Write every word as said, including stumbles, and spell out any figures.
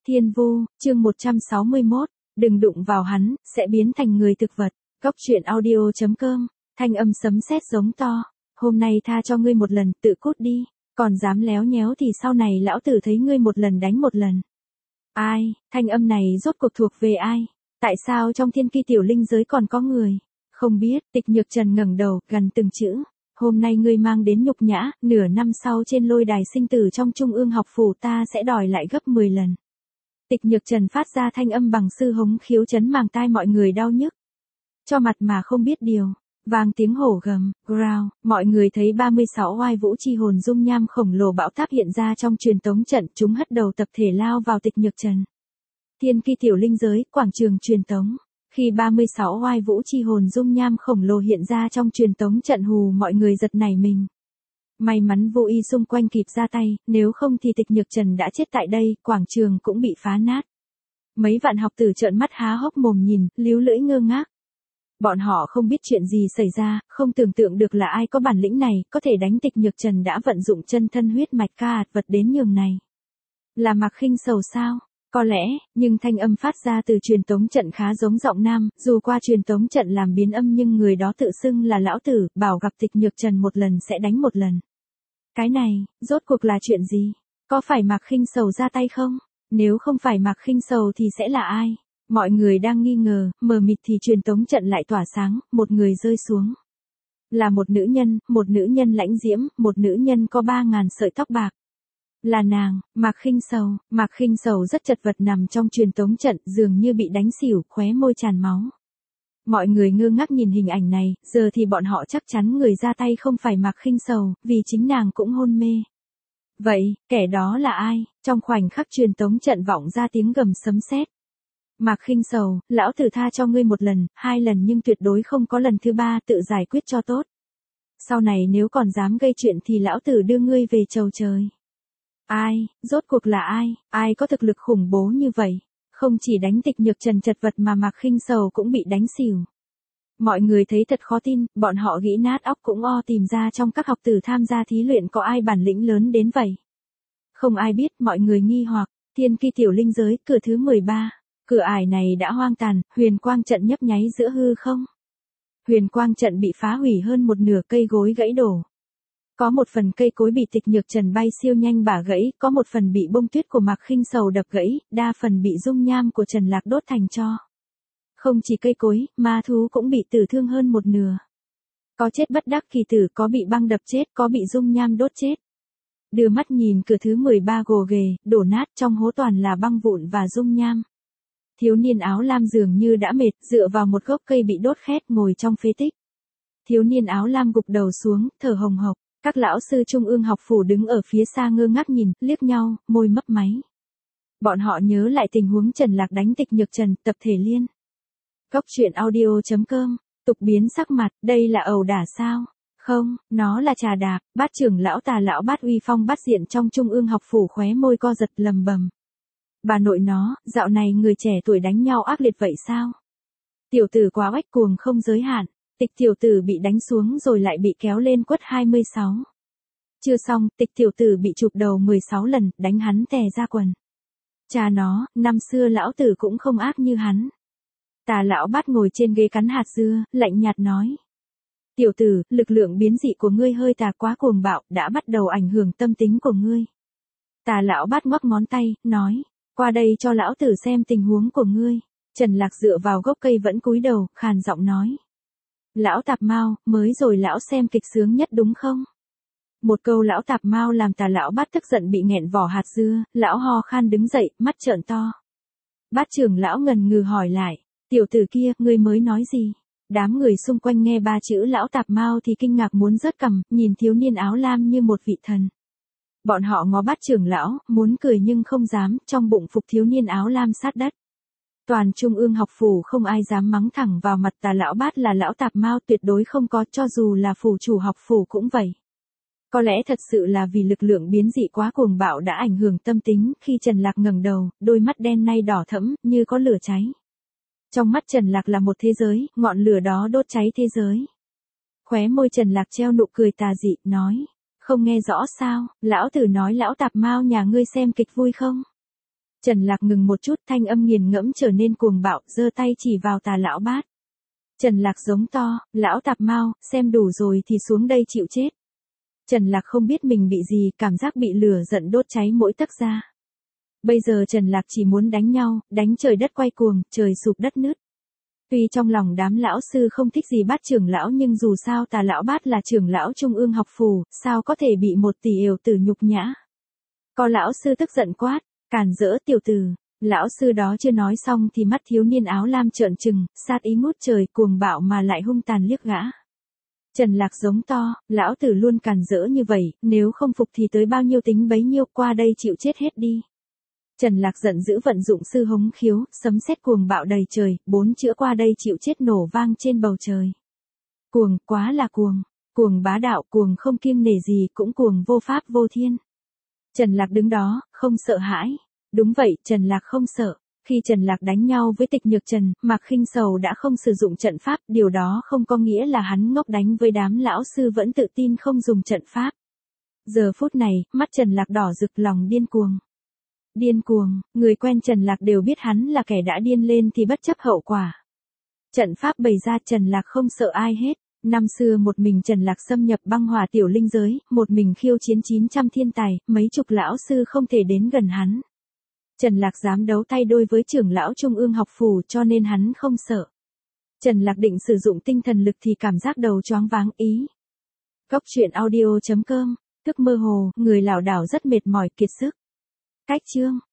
Thiên Vu, chương một trăm sáu mươi mốt, đừng đụng vào hắn, sẽ biến thành người thực vật. Cốc truyện audio chấm com, thanh âm sấm sét giống to. Hôm nay tha cho ngươi một lần, tự cút đi. Còn dám léo nhéo thì sau này lão tử thấy ngươi một lần đánh một lần. Ai, thanh âm này rốt cuộc thuộc về ai? Tại sao trong thiên ki tiểu linh giới còn có người? Không biết, Tịch Nhược Trần ngẩng đầu, gần từng chữ. Hôm nay ngươi mang đến nhục nhã, nửa năm sau trên lôi đài sinh tử trong trung ương học phủ ta sẽ đòi lại gấp mười lần. Tịch Nhược Trần phát ra thanh âm bằng sư hống khiếu chấn màng tai mọi người đau nhức. Cho mặt mà không biết điều, vang tiếng hổ gầm, growl, mọi người thấy ba mươi sáu oai vũ chi hồn dung nham khổng lồ bão táp hiện ra trong truyền tống trận, chúng hất đầu tập thể lao vào Tịch Nhược Trần. Thiên ki tiểu linh giới, quảng trường truyền tống. Khi ba mươi sáu oai vũ chi hồn dung nham khổng lồ hiện ra trong truyền tống trận hù mọi người giật nảy mình. May mắn vô y xung quanh kịp ra tay, nếu không thì Tịch Nhược Trần đã chết tại đây, quảng trường cũng bị phá nát. Mấy vạn học tử trợn mắt há hốc mồm nhìn, líu lưỡi ngơ ngác. Bọn họ không biết chuyện gì xảy ra, không tưởng tượng được là ai có bản lĩnh này, có thể đánh Tịch Nhược Trần đã vận dụng chân thân huyết mạch ca ạt vật đến nhường này. Là Mạc Khinh Sầu sao? Có lẽ, nhưng thanh âm phát ra từ truyền tống trận khá giống giọng nam, dù qua truyền tống trận làm biến âm nhưng người đó tự xưng là lão tử, bảo gặp Tịch Nhược Trần một lần sẽ đánh một lần. Cái này, rốt cuộc là chuyện gì? Có phải Mạc Khinh Sầu ra tay không? Nếu không phải Mạc Khinh Sầu thì sẽ là ai? Mọi người đang nghi ngờ, mờ mịt thì truyền tống trận lại tỏa sáng, một người rơi xuống. Là một nữ nhân, một nữ nhân lãnh diễm, một nữ nhân có ba ngàn sợi tóc bạc. Là nàng, Mạc Khinh Sầu. Mạc Khinh Sầu rất chật vật nằm trong truyền tống trận, dường như bị đánh xỉu, khóe môi tràn máu. Mọi người ngơ ngác nhìn hình ảnh này, giờ thì bọn họ chắc chắn người ra tay không phải Mạc Khinh Sầu, vì chính nàng cũng hôn mê. Vậy, kẻ đó là ai? Trong khoảnh khắc truyền tống trận vọng ra tiếng gầm sấm sét. Mạc Khinh Sầu, lão tử tha cho ngươi một lần, hai lần nhưng tuyệt đối không có lần thứ ba, tự giải quyết cho tốt. Sau này nếu còn dám gây chuyện thì lão tử đưa ngươi về chầu trời. Ai, rốt cuộc là ai, ai có thực lực khủng bố như vậy? Không chỉ đánh Tịch Nhược Trần chật vật mà Mạc Khinh Sầu cũng bị đánh xỉu. Mọi người thấy thật khó tin, bọn họ nghĩ nát óc cũng o tìm ra trong các học tử tham gia thí luyện có ai bản lĩnh lớn đến vậy. Không ai biết, mọi người nghi hoặc, thiên ki tiểu linh giới, cửa thứ mười ba. Cửa ải này đã hoang tàn, huyền quang trận nhấp nháy giữa hư không. Huyền quang trận bị phá hủy hơn một nửa, cây gối gãy đổ. Có một phần cây cối bị Tịch Nhược Trần bay siêu nhanh bả gãy, có một phần bị bông tuyết của Mạc Khinh Sầu đập gãy, đa phần bị dung nham của Trần Lạc đốt thành tro. Không chỉ cây cối, ma thú cũng bị tử thương hơn một nửa. Có chết bất đắc kỳ tử, có bị băng đập chết, có bị dung nham đốt chết. Đưa mắt nhìn cửa thứ mười ba gồ ghề, đổ nát, trong hố toàn là băng vụn và dung nham. Thiếu niên áo lam dường như đã mệt, dựa vào một gốc cây bị đốt khét ngồi trong phế tích. Thiếu niên áo lam gục đầu xuống, thở hồng hộc. Các lão sư trung ương học phủ đứng ở phía xa ngơ ngác nhìn, liếc nhau, môi mấp máy. Bọn họ nhớ lại tình huống Trần Lạc đánh Tịch Nhược Trần, tập thể liên. Cốc truyện audio chấm com, tục biến sắc mặt, đây là ẩu đả sao? Không, nó là trà đạp, Bát trưởng lão Tà lão Bát uy phong bát diện trong trung ương học phủ khóe môi co giật lầm bầm. Bà nội nó, dạo này người trẻ tuổi đánh nhau ác liệt vậy sao? Tiểu tử quá oách cuồng không giới hạn. Tịch tiểu tử bị đánh xuống rồi lại bị kéo lên quất hai mươi sáu. Chưa xong, Tịch tiểu tử bị chụp đầu mười sáu lần, đánh hắn tè ra quần. Cha nó, năm xưa lão tử cũng không ác như hắn. Tà lão Bát ngồi trên ghế cắn hạt dưa, lạnh nhạt nói. Tiểu tử, lực lượng biến dị của ngươi hơi tà quá cuồng bạo, đã bắt đầu ảnh hưởng tâm tính của ngươi. Tà lão Bát ngoắc ngón tay, nói. Qua đây cho lão tử xem tình huống của ngươi. Trần Lạc dựa vào gốc cây vẫn cúi đầu, khàn giọng nói. Lão tạp mao, mới rồi lão xem kịch sướng nhất đúng không? Một câu lão tạp mao làm Tà lão Bát tức giận bị nghẹn vỏ hạt dưa, lão ho khan đứng dậy, mắt trợn to. Bát trưởng lão ngần ngừ hỏi lại, tiểu tử kia, ngươi mới nói gì? Đám người xung quanh nghe ba chữ lão tạp mao thì kinh ngạc muốn rớt cằm, nhìn thiếu niên áo lam như một vị thần. Bọn họ ngó Bát trưởng lão, muốn cười nhưng không dám, trong bụng phục thiếu niên áo lam sát đất. Toàn trung ương học phủ không ai dám mắng thẳng vào mặt Tà lão Bát là lão tạp mao, tuyệt đối không có, cho dù là phủ chủ học phủ cũng vậy. Có lẽ thật sự là vì lực lượng biến dị quá cuồng bạo đã ảnh hưởng tâm tính, khi Trần Lạc ngẩng đầu, đôi mắt đen nay đỏ thẫm, như có lửa cháy. Trong mắt Trần Lạc là một thế giới, ngọn lửa đó đốt cháy thế giới. Khóe môi Trần Lạc treo nụ cười tà dị, nói, không nghe rõ sao, lão tử nói lão tạp mao nhà ngươi xem kịch vui không? Trần Lạc ngừng một chút, thanh âm nghiền ngẫm trở nên cuồng bạo, giơ tay chỉ vào Tà lão bát. Trần Lạc giống to, lão tạp mau, xem đủ rồi thì xuống đây chịu chết. Trần Lạc không biết mình bị gì, cảm giác bị lửa giận đốt cháy mỗi tấc da. Bây giờ Trần Lạc chỉ muốn đánh nhau, đánh trời đất quay cuồng, trời sụp đất nứt. Tuy trong lòng đám lão sư không thích gì Bát trưởng lão nhưng dù sao Tà lão Bát là trưởng lão trung ương học phủ, sao có thể bị một tỷ ều tử nhục nhã. Có lão sư tức giận quát, càn rỡ tiểu tử. Lão sư đó chưa nói xong thì mắt thiếu niên áo lam trợn trừng, sát ý ngút trời, cuồng bạo mà lại hung tàn liếc gã. Trần Lạc giống to, lão tử luôn càn rỡ như vậy, nếu không phục thì tới bao nhiêu tính bấy nhiêu, qua đây chịu chết hết đi. Trần Lạc giận dữ vận dụng sư hống khiếu, sấm sét cuồng bạo đầy trời, bốn chữ qua đây chịu chết nổ vang trên bầu trời. Cuồng, quá là cuồng, cuồng bá đạo, cuồng không kiêng nể gì, cũng cuồng vô pháp vô thiên. Trần Lạc đứng đó, không sợ hãi. Đúng vậy, Trần Lạc không sợ. Khi Trần Lạc đánh nhau với Tịch Nhược Trần, Mạc Khinh Sầu đã không sử dụng trận pháp, điều đó không có nghĩa là hắn ngốc đánh với đám lão sư vẫn tự tin không dùng trận pháp. Giờ phút này, mắt Trần Lạc đỏ rực, lòng điên cuồng. Điên cuồng, người quen Trần Lạc đều biết hắn là kẻ đã điên lên thì bất chấp hậu quả. Trận pháp bày ra, Trần Lạc không sợ ai hết. Năm xưa một mình Trần Lạc xâm nhập băng hỏa tiểu linh giới, một mình khiêu chiến chín trăm thiên tài, mấy chục lão sư không thể đến gần hắn. Trần Lạc dám đấu tay đôi với trưởng lão trung ương học phủ cho nên hắn không sợ. Trần Lạc định sử dụng tinh thần lực thì cảm giác đầu choáng váng ý. Góc truyện audio chấm com, thức mơ hồ, người lảo đảo rất mệt mỏi kiệt sức. Cách chương